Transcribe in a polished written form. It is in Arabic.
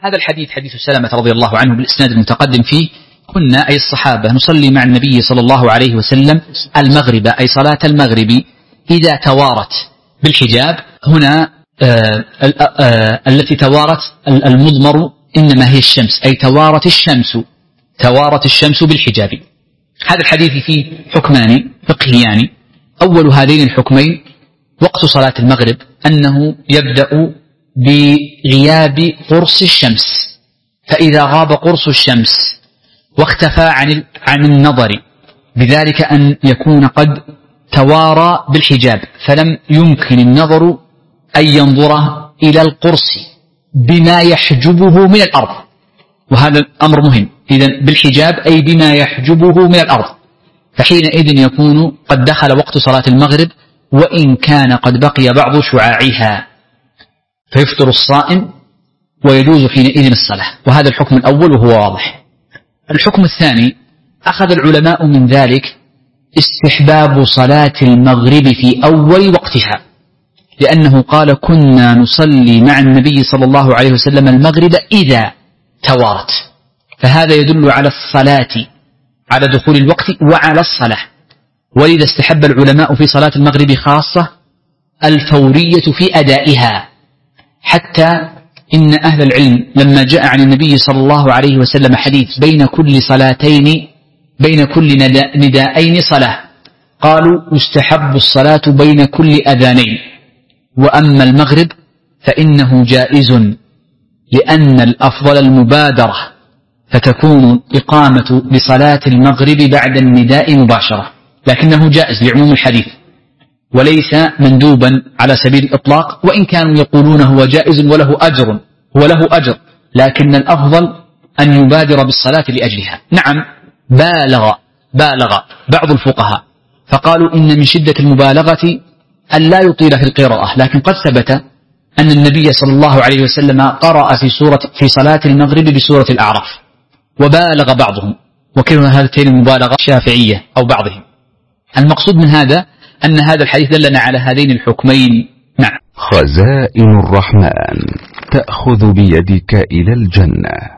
هذا الحديث حديث سلمة رضي الله عنه بالإسناد المتقدم فيه: كنا أي الصحابة نصلي مع النبي صلى الله عليه وسلم المغرب، أي صلاة المغرب، إذا توارت بالحجاب. هنا التي توارت المضمر إنما هي الشمس، أي توارت الشمس بالحجاب. هذا الحديث فيه حكمان فقهيان. أول هذين الحكمين وقت صلاة المغرب أنه يبدأ بغياب قرص الشمس، فإذا غاب قرص الشمس واختفى عن النظر بذلك أن يكون قد توارى بالحجاب، فلم يمكن النظر أن ينظر إلى القرص بما يحجبه من الأرض، وهذا الأمر مهم. إذن بالحجاب أي بما يحجبه من الأرض، فحينئذ يكون قد دخل وقت صلاة المغرب وإن كان قد بقي بعض شعاعها، فيفطر الصائم ويجوز حينئذ الصلاة. وهذا الحكم الأول وهو واضح. الحكم الثاني أخذ العلماء من ذلك استحباب صلاة المغرب في أول وقتها، لأنه قال: كنا نصلي مع النبي صلى الله عليه وسلم المغرب إذا توارت، فهذا يدل على الصلاة، على دخول الوقت وعلى الصلاة. ولذا استحب العلماء في صلاة المغرب خاصة الفورية في أدائها، حتى إن أهل العلم لما جاء عن النبي صلى الله عليه وسلم حديث بين كل نداءين صلاة، قالوا: يستحب الصلاة بين كل أذانين، وأما المغرب فإنه جائز، لأن الأفضل المبادرة، فتكون إقامة لصلاة المغرب بعد النداء مباشرة، لكنه جائز لعموم الحديث وليس مندوبا على سبيل الإطلاق، وإن كانوا يقولون هو جائز وله أجر، لكن الأفضل أن يبادر بالصلاة لأجلها. نعم، بالغ بعض الفقهاء فقالوا إن من شدة المبالغة أن لا يطيل في القراءة، لكن قد ثبت أن النبي صلى الله عليه وسلم قرأ في صلاة المغرب بسورة الأعراف، وبالغ بعضهم، وكانوا هاتين المبالغة شافعية أو بعضهم. المقصود من هذا أن هذا الحديث دلنا على هذين الحكمين. نعم. خزائن الرحمن تأخذ بيدك إلى الجنة.